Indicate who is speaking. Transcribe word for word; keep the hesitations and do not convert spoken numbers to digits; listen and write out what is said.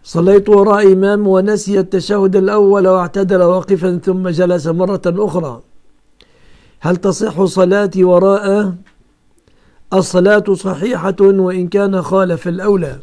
Speaker 1: صليت وراء إمام ونسي التشهد الأول واعتدل واقفا ثم جلس مرة أخرى، هل تصح صلاتي وراءه؟ الصلاة صحيحة وإن كان خالف الأولى.